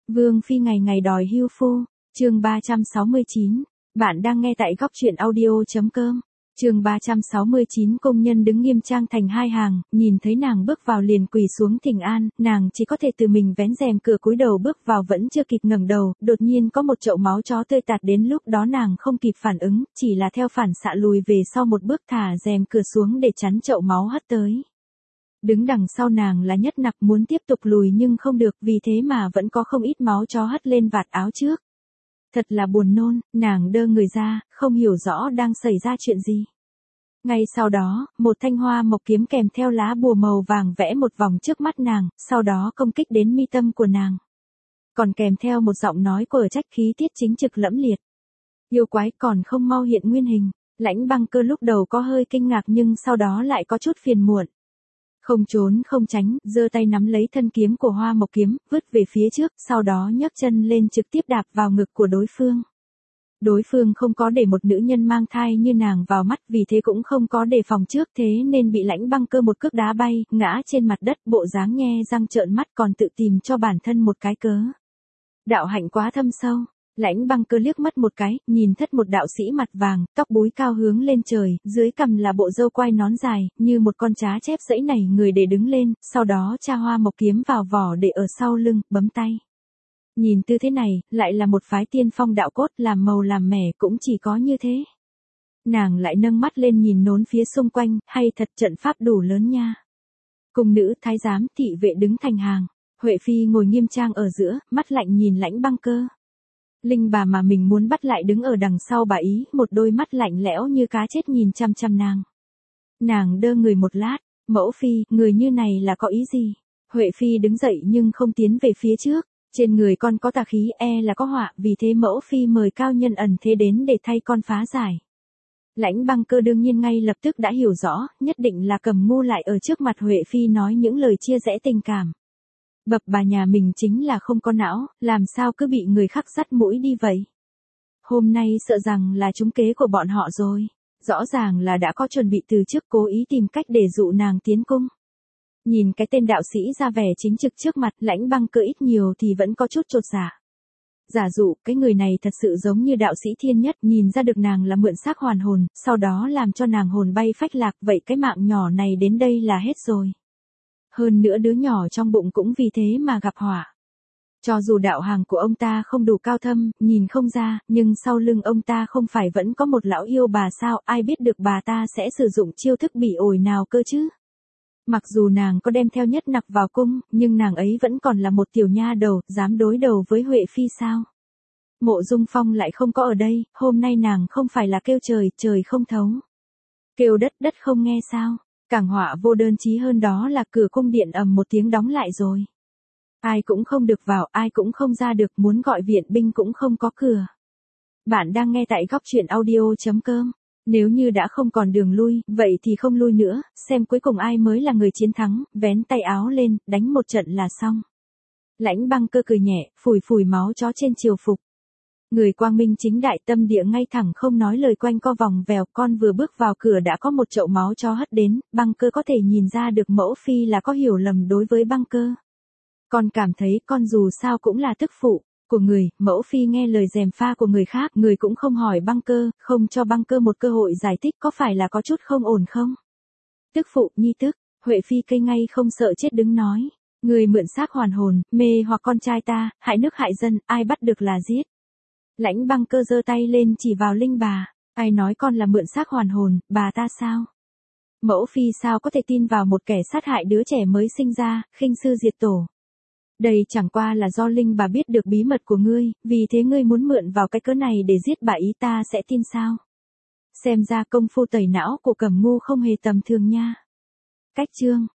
Vương Phi ngày ngày đòi hưu phu, chương 369. Bạn đang nghe tại góc truyện audio.com. Chương 369. Công nhân đứng nghiêm trang thành hai hàng, nhìn thấy nàng bước vào liền quỳ xuống thỉnh an, nàng chỉ có thể từ mình vén rèm cửa cúi đầu bước vào, vẫn chưa kịp ngẩng đầu, đột nhiên có một chậu máu chó tươi tạt đến, lúc đó nàng không kịp phản ứng, chỉ là theo phản xạ lùi về sau một bước, thả rèm cửa xuống để chắn chậu máu hất tới. Đứng đằng sau nàng là Nhất Nặc, muốn tiếp tục lùi nhưng không được, vì thế mà vẫn có không ít máu chó hất lên vạt áo trước. Thật là buồn nôn, nàng đơ người ra, không hiểu rõ đang xảy ra chuyện gì. Ngay sau đó, một thanh hoa mộc kiếm kèm theo lá bùa màu vàng vẽ một vòng trước mắt nàng, sau đó công kích đến mi tâm của nàng. Còn kèm theo một giọng nói của trách khí tiết chính trực lẫm liệt. Yêu quái còn không mau hiện nguyên hình. Lãnh Băng Cơ lúc đầu có hơi kinh ngạc nhưng sau đó lại có chút phiền muộn. Không trốn không tránh, giơ tay nắm lấy thân kiếm của hoa mộc kiếm, vứt về phía trước, sau đó nhấc chân lên trực tiếp đạp vào ngực của đối phương. Đối phương không có để một nữ nhân mang thai như nàng vào mắt, vì thế cũng không có đề phòng trước, thế nên bị Lãnh Băng Cơ một cước đá bay, ngã trên mặt đất, bộ dáng nhe răng trợn mắt, còn tự tìm cho bản thân một cái cớ. Đạo hạnh quá thâm sâu. Lãnh Băng Cơ liếc mắt một cái, nhìn thất một đạo sĩ mặt vàng, tóc búi cao hướng lên trời, dưới cằm là bộ râu quai nón dài, như một con cá chép dẫy nảy người để đứng lên, sau đó tra hoa mộc kiếm vào vỏ để ở sau lưng, bấm tay. Nhìn tư thế này, lại là một phái tiên phong đạo cốt, làm màu làm mẻ, cũng chỉ có như thế. Nàng lại nâng mắt lên nhìn nốn phía xung quanh, hay thật trận pháp đủ lớn nha. Cung nữ, thái giám, thị vệ đứng thành hàng, Huệ Phi ngồi nghiêm trang ở giữa, mắt lạnh nhìn Lãnh Băng Cơ. Linh bà mà mình muốn bắt lại đứng ở đằng sau bà ý, một đôi mắt lạnh lẽo như cá chết nhìn chăm chăm nàng. Nàng đơ người một lát, mẫu phi, người như này là có ý gì? Huệ Phi đứng dậy nhưng không tiến về phía trước, trên người con có tà khí, là có họa, vì thế mẫu phi mời cao nhân ẩn thế đến để thay con phá giải. Lãnh Băng Cơ đương nhiên ngay lập tức đã hiểu rõ, nhất định là Cầm Ngu lại ở trước mặt Huệ Phi nói những lời chia rẽ tình cảm. Bập bà nhà mình chính là không có não, làm sao cứ bị người khác dắt mũi đi vậy? Hôm nay sợ rằng là trúng kế của bọn họ rồi. Rõ ràng là đã có chuẩn bị từ trước, cố ý tìm cách để dụ nàng tiến cung. Nhìn cái tên đạo sĩ ra vẻ chính trực trước mặt, Lãnh Băng Cơ ít nhiều thì vẫn có chút chột dạ. Giả dụ, cái người này thật sự giống như đạo sĩ Thiên Nhất, nhìn ra được nàng là mượn xác hoàn hồn, sau đó làm cho nàng hồn bay phách lạc, vậy cái mạng nhỏ này đến đây là hết rồi. Hơn nữa đứa nhỏ trong bụng cũng vì thế mà gặp họa. Cho dù đạo hằng của ông ta không đủ cao thâm, nhìn không ra, nhưng sau lưng ông ta không phải vẫn có một lão yêu bà sao, ai biết được bà ta sẽ sử dụng chiêu thức bỉ ổi nào cơ chứ. Mặc dù nàng có đem theo Nhất Nặc vào cung, nhưng nàng ấy vẫn còn là một tiểu nha đầu, dám đối đầu với Huệ Phi sao? Mộ Dung Phong lại không có ở đây, hôm nay nàng không phải là kêu trời, trời không thấu. Kêu đất, đất không nghe sao? Càng họa vô đơn chí hơn đó là cửa cung điện ầm một tiếng đóng lại rồi. Ai cũng không được vào, ai cũng không ra được, muốn gọi viện binh cũng không có cửa. Bạn đang nghe tại góc truyện audio.com. Nếu như đã không còn đường lui, vậy thì không lui nữa, xem cuối cùng ai mới là người chiến thắng, vén tay áo lên, đánh một trận là xong. Lãnh Băng Cơ cười nhẹ, phủi phủi máu chó trên triều phục. Người quang minh chính đại, tâm địa ngay thẳng, không nói lời quanh co vòng vèo, con vừa bước vào cửa đã có một chậu máu chó hất đến, Băng Cơ có thể nhìn ra được mẫu phi là có hiểu lầm đối với Băng Cơ. Con cảm thấy con dù sao cũng là tức phụ của người, mẫu phi nghe lời gièm pha của người khác, người cũng không hỏi Băng Cơ, không cho Băng Cơ một cơ hội giải thích, có phải là có chút không ổn không? Tức phụ, nhi tức, Huệ Phi cây ngay không sợ chết đứng nói, người mượn xác hoàn hồn, mê hoặc con trai ta, hại nước hại dân, ai bắt được là giết. Lãnh Băng Cơ giơ tay lên chỉ vào Linh bà, ai nói con là mượn xác hoàn hồn, bà ta sao? Mẫu phi sao có thể tin vào một kẻ sát hại đứa trẻ mới sinh ra, khinh sư diệt tổ. Đây chẳng qua là do Linh bà biết được bí mật của ngươi, vì thế ngươi muốn mượn vào cái cớ này để giết bà ý, ta sẽ tin sao? Xem ra công phu tẩy não của Cẩm Ngu không hề tầm thường nha. Cách chương